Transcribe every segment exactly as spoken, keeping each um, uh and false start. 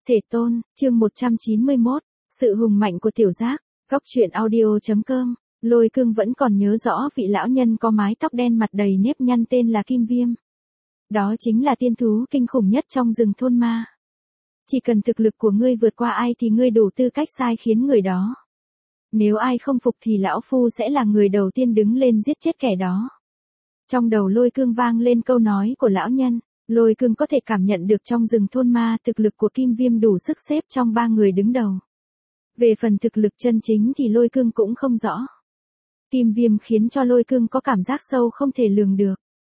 Thể tôn, chương một trăm chín mươi mốt, sự hùng mạnh của tiểu giác, góc truyện audio.com, Lôi Cương vẫn còn nhớ rõ vị lão nhân có mái tóc đen mặt đầy nếp nhăn tên là Kim Viêm. Đó chính là tiên thú kinh khủng nhất trong rừng thôn ma. Chỉ cần thực lực của ngươi vượt qua ai thì ngươi đủ tư cách sai khiến người đó. Nếu ai không phục thì lão phu sẽ là người đầu tiên đứng lên giết chết kẻ đó. Trong đầu Lôi Cương vang lên câu nói của lão nhân. Lôi Cương có thể cảm nhận được trong rừng thôn ma thực lực của Kim Viêm đủ sức xếp trong ba người đứng đầu. Về phần thực lực chân chính thì Lôi Cương cũng không rõ. Kim Viêm khiến cho Lôi Cương có cảm giác sâu không thể lường được.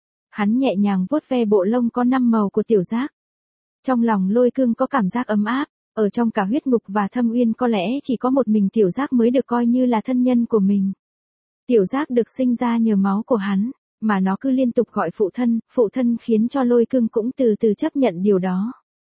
Hắn nhẹ nhàng vuốt ve bộ lông có năm màu của tiểu giác. Trong lòng Lôi Cương có cảm giác ấm áp, ở trong cả huyết ngục và thâm uyên có lẽ chỉ có một mình tiểu giác mới được coi như là thân nhân của mình. Tiểu giác được sinh ra nhờ máu của hắn. Mà nó cứ liên tục gọi phụ thân, phụ thân khiến cho Lôi Cương cũng từ từ chấp nhận điều đó.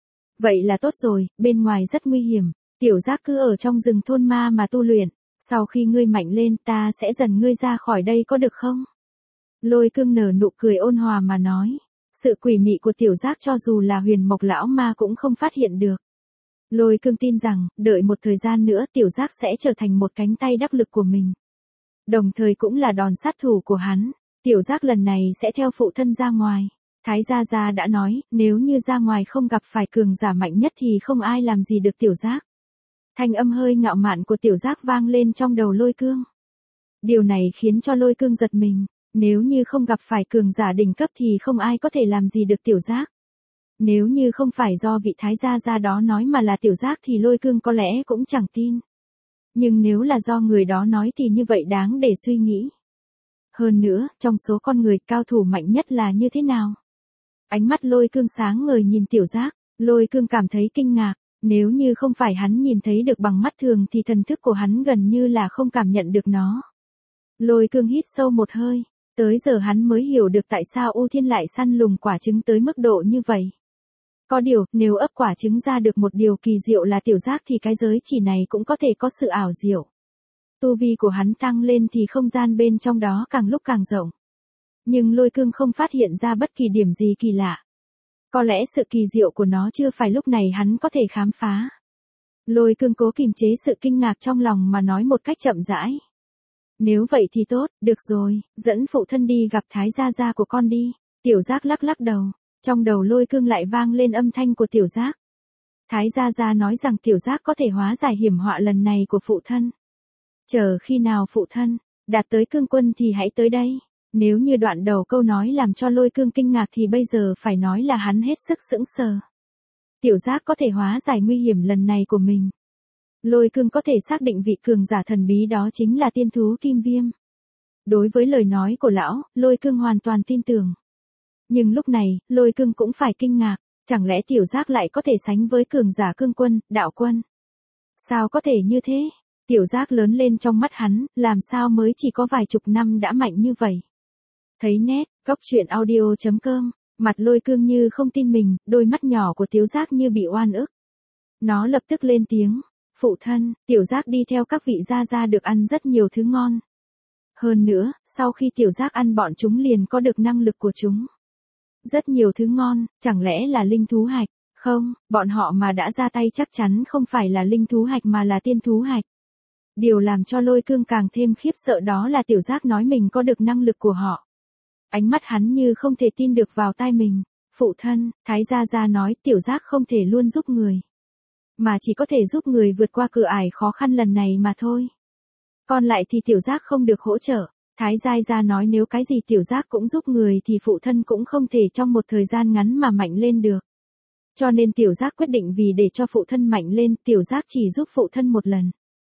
Vậy là tốt rồi, bên ngoài rất nguy hiểm, tiểu giác cứ ở trong rừng thôn ma mà tu luyện, sau khi ngươi mạnh lên ta sẽ dần ngươi ra khỏi đây có được không? Lôi Cương nở nụ cười ôn hòa mà nói, sự quỷ mị của tiểu giác cho dù là huyền mộc lão ma cũng không phát hiện được. Lôi Cương tin rằng, đợi một thời gian nữa tiểu giác sẽ trở thành một cánh tay đắc lực của mình. Đồng thời cũng là đòn sát thủ của hắn. Tiểu giác lần này sẽ theo phụ thân ra ngoài. Thái Gia Gia đã nói, nếu như ra ngoài không gặp phải cường giả mạnh nhất thì không ai làm gì được tiểu giác. Thanh âm hơi ngạo mạn của tiểu giác vang lên trong đầu Lôi Cương. Điều này khiến cho Lôi Cương giật mình. Nếu như không gặp phải cường giả đỉnh cấp thì không ai có thể làm gì được tiểu giác. Nếu như không phải do vị Thái Gia Gia đó nói mà là tiểu giác thì Lôi Cương có lẽ cũng chẳng tin. Nhưng nếu là do người đó nói thì như vậy đáng để suy nghĩ. Hơn nữa, trong số con người cao thủ mạnh nhất là như thế nào? Ánh mắt Lôi Cương sáng ngời nhìn tiểu giác, Lôi Cương cảm thấy kinh ngạc, nếu như không phải hắn nhìn thấy được bằng mắt thường thì thần thức của hắn gần như là không cảm nhận được nó. Lôi Cương hít sâu một hơi, tới giờ hắn mới hiểu được tại sao U Thiên lại săn lùng quả trứng tới mức độ như vậy. Có điều, nếu ấp quả trứng ra được một điều kỳ diệu là tiểu giác thì cái giới chỉ này cũng có thể có sự ảo diệu. Tu vi của hắn tăng lên thì không gian bên trong đó càng lúc càng rộng. Nhưng Lôi Cương không phát hiện ra bất kỳ điểm gì kỳ lạ. Có lẽ sự kỳ diệu của nó chưa phải lúc này hắn có thể khám phá. Lôi Cương cố kiềm chế sự kinh ngạc trong lòng mà nói một cách chậm rãi. Nếu vậy thì tốt, được rồi, dẫn phụ thân đi gặp Thái Gia Gia của con đi. Tiểu giác lắc lắc đầu, trong đầu Lôi Cương lại vang lên âm thanh của tiểu giác. Thái Gia Gia nói rằng tiểu giác có thể hóa giải hiểm họa lần này của phụ thân. Chờ khi nào phụ thân đạt tới cương quân thì hãy tới đây. Nếu như đoạn đầu câu nói làm cho Lôi Cương kinh ngạc thì bây giờ phải nói là hắn hết sức sững sờ. Tiểu giác có thể hóa giải nguy hiểm lần này của mình. Lôi Cương có thể xác định vị cường giả thần bí đó chính là tiên thú Kim Viêm. Đối với lời nói của lão, Lôi Cương hoàn toàn tin tưởng. Nhưng lúc này, Lôi Cương cũng phải kinh ngạc, chẳng lẽ tiểu giác lại có thể sánh với cường giả cương quân, đạo quân? Sao có thể như thế? Tiểu giác lớn lên trong mắt hắn, làm sao mới chỉ có vài chục năm đã mạnh như vậy. Thấy nét, góc truyện audio.com, mặt Lôi Cương như không tin mình, đôi mắt nhỏ của tiểu giác như bị oan ức. Nó lập tức lên tiếng, phụ thân, tiểu giác đi theo các vị gia gia được ăn rất nhiều thứ ngon. Hơn nữa, sau khi tiểu giác ăn bọn chúng liền có được năng lực của chúng. Rất nhiều thứ ngon, chẳng lẽ là linh thú hạch? Không, bọn họ mà đã ra tay chắc chắn không phải là linh thú hạch mà là tiên thú hạch. Điều làm cho Lôi Cương càng thêm khiếp sợ đó là tiểu giác nói mình có được năng lực của họ. Ánh mắt hắn như không thể tin được vào tai mình. Phụ thân, Thái Gia Gia nói tiểu giác không thể luôn giúp người. Mà chỉ có thể giúp người vượt qua cửa ải khó khăn lần này mà thôi. Còn lại thì tiểu giác không được hỗ trợ. Thái Gia Gia nói nếu cái gì tiểu giác cũng giúp người thì phụ thân cũng không thể trong một thời gian ngắn mà mạnh lên được. Cho nên tiểu giác quyết định vì để cho phụ thân mạnh lên, tiểu giác chỉ giúp phụ thân một lần.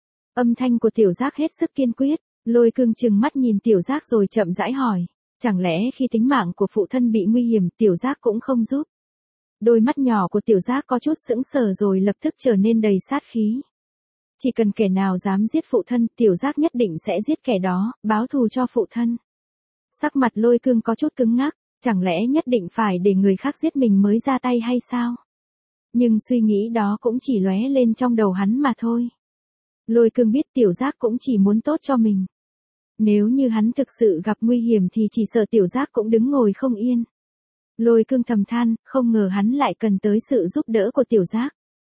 Âm thanh của tiểu giác hết sức kiên quyết, Lôi Cương trừng mắt nhìn tiểu giác rồi chậm rãi hỏi, chẳng lẽ khi tính mạng của phụ thân bị nguy hiểm tiểu giác cũng không giúp? Đôi mắt nhỏ của tiểu giác có chút sững sờ rồi lập tức trở nên đầy sát khí. Chỉ cần kẻ nào dám giết phụ thân, tiểu giác nhất định sẽ giết kẻ đó, báo thù cho phụ thân. Sắc mặt Lôi Cương có chút cứng ngắc, chẳng lẽ nhất định phải để người khác giết mình mới ra tay hay sao? Nhưng suy nghĩ đó cũng chỉ lóe lên trong đầu hắn mà thôi. Lôi Cương biết tiểu giác cũng chỉ muốn tốt cho mình. Nếu như hắn thực sự gặp nguy hiểm thì chỉ sợ tiểu giác cũng đứng ngồi không yên. Lôi Cương thầm than, không ngờ hắn lại cần tới sự giúp đỡ của tiểu giác.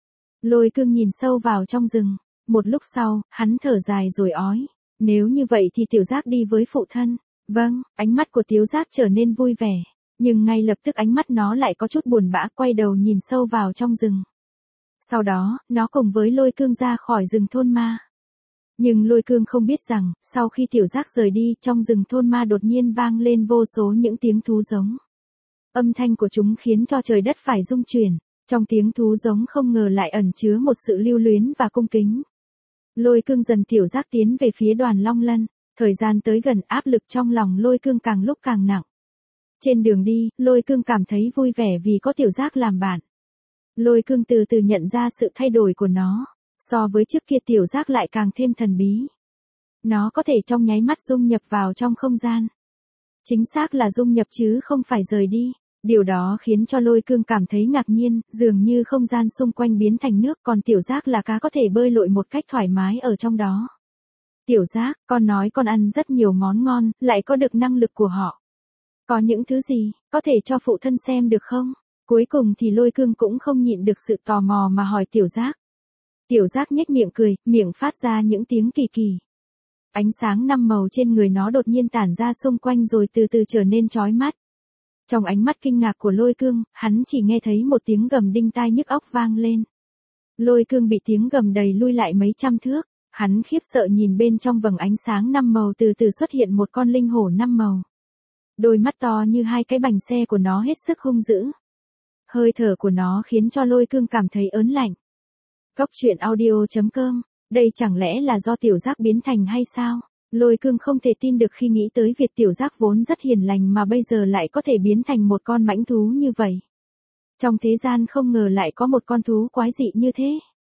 Lôi cương nhìn sâu vào trong rừng. Một lúc sau, hắn thở dài rồi ói. Nếu như vậy thì tiểu giác đi với phụ thân. Vâng, ánh mắt của tiểu giác trở nên vui vẻ. Nhưng ngay lập tức ánh mắt nó lại có chút buồn bã, quay đầu nhìn sâu vào trong rừng. Sau đó, nó cùng với lôi cương ra khỏi rừng thôn ma. Nhưng lôi cương không biết rằng, sau khi tiểu giác rời đi, trong rừng thôn ma đột nhiên vang lên vô số những tiếng thú giống. Âm thanh của chúng khiến cho trời đất phải rung chuyển. Trong tiếng thú giống không ngờ lại ẩn chứa một sự lưu luyến và cung kính. Lôi cương dần tiểu giác tiến về phía Đoàn Long Lân. Thời gian tới gần, áp lực trong lòng lôi cương càng lúc càng nặng. Trên đường đi, lôi cương cảm thấy vui vẻ vì có tiểu giác làm bạn. Lôi cương từ từ nhận ra sự thay đổi của nó. So với trước kia tiểu giác lại càng thêm thần bí. Nó có thể trong nháy mắt dung nhập vào trong không gian. Chính xác là dung nhập chứ không phải rời đi. Điều đó khiến cho lôi cương cảm thấy ngạc nhiên, dường như không gian xung quanh biến thành nước, còn tiểu giác là cá có thể bơi lội một cách thoải mái ở trong đó. Tiểu giác, con nói con ăn rất nhiều món ngon, lại có được năng lực của họ. Có những thứ gì, có thể cho phụ thân xem được không? Cuối cùng thì lôi cương cũng không nhịn được sự tò mò mà hỏi tiểu giác. Tiểu giác nhếch miệng cười, miệng phát ra những tiếng kỳ kỳ. Ánh sáng năm màu trên người nó đột nhiên tản ra xung quanh rồi từ từ trở nên chói mắt. Trong ánh mắt kinh ngạc của lôi cương, hắn chỉ nghe thấy một tiếng gầm đinh tai nhức óc vang lên. Lôi cương bị tiếng gầm đầy lui lại mấy trăm thước. Hắn khiếp sợ nhìn bên trong vầng ánh sáng năm màu từ từ xuất hiện một con linh hổ năm màu. Đôi mắt to như hai cái bành xe của nó hết sức hung dữ. Hơi thở của nó khiến cho lôi cương cảm thấy ớn lạnh. Góc truyện audio chấm com, đây chẳng lẽ là do tiểu giác biến thành hay sao? Lôi cương không thể tin được khi nghĩ tới việc tiểu giác vốn rất hiền lành mà bây giờ lại có thể biến thành một con mãnh thú như vậy. Trong thế gian không ngờ lại có một con thú quái dị như thế.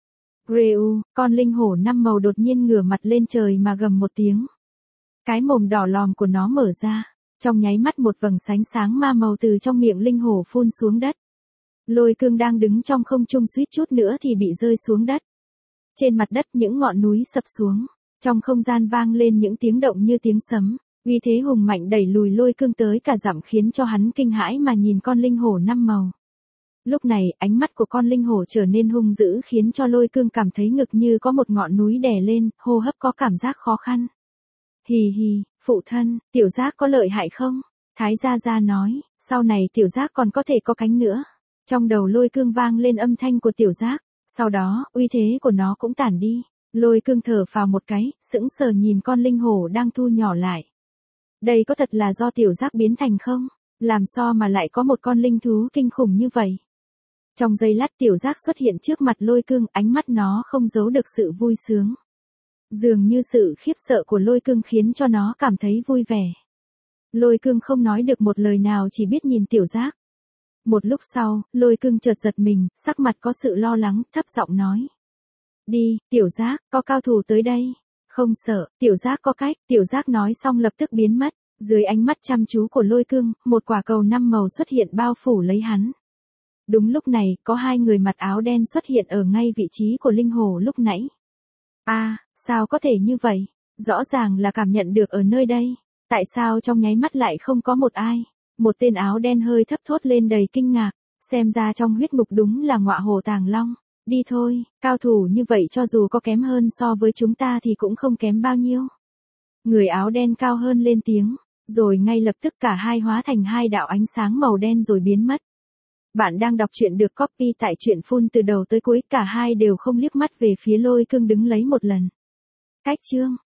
Reu, con linh hổ năm màu đột nhiên ngửa mặt lên trời mà gầm một tiếng. Cái mồm đỏ lòm của nó mở ra, trong nháy mắt một vầng sánh sáng ma màu từ trong miệng linh hổ phun xuống đất. Lôi cương đang đứng trong không trung suýt chút nữa thì bị rơi xuống đất. Trên mặt đất những ngọn núi sập xuống, trong không gian vang lên những tiếng động như tiếng sấm, uy thế hùng mạnh đẩy lùi lôi cương tới cả dặm khiến cho hắn kinh hãi mà nhìn con linh hổ năm màu. Lúc này, ánh mắt của con linh hổ trở nên hung dữ khiến cho lôi cương cảm thấy ngực như có một ngọn núi đè lên, hô hấp có cảm giác khó khăn. Hì hì, phụ thân, tiểu giác có lợi hại không? Thái gia gia nói, sau này tiểu giác còn có thể có cánh nữa. Trong đầu lôi cương vang lên âm thanh của tiểu giác, sau đó, uy thế của nó cũng tản đi. Lôi cương thở phào một cái, sững sờ nhìn con linh hổ đang thu nhỏ lại. Đây có thật là do tiểu giác biến thành không? Làm sao mà lại có một con linh thú kinh khủng như vậy? Trong giây lát tiểu giác xuất hiện trước mặt lôi cương, ánh mắt nó không giấu được sự vui sướng. Dường như sự khiếp sợ của lôi cương khiến cho nó cảm thấy vui vẻ. Lôi cương không nói được một lời nào, chỉ biết nhìn tiểu giác. Một lúc sau, lôi cương chợt giật mình, sắc mặt có sự lo lắng, thấp giọng nói. Đi, tiểu giác, có cao thủ tới đây. Không sợ, tiểu giác có cách, tiểu giác nói xong lập tức biến mất. Dưới ánh mắt chăm chú của lôi cương, một quả cầu năm màu xuất hiện bao phủ lấy hắn. Đúng lúc này, có hai người mặc áo đen xuất hiện ở ngay vị trí của linh hổ lúc nãy. A, à, sao có thể như vậy? Rõ ràng là cảm nhận được ở nơi đây. Tại sao trong nháy mắt lại không có một ai? Một tên áo đen hơi thấp thốt lên đầy kinh ngạc. Xem ra trong huyết ngục đúng là ngọa hổ tàng long. Đi thôi, cao thủ như vậy cho dù có kém hơn so với chúng ta thì cũng không kém bao nhiêu. Người áo đen cao hơn lên tiếng. Rồi ngay lập tức cả hai hóa thành hai đạo ánh sáng màu đen rồi biến mất. Bạn đang đọc truyện được copy tại truyện full từ đầu tới cuối, cả hai đều không liếc mắt về phía lôi cương đứng lấy một lần. Cách chương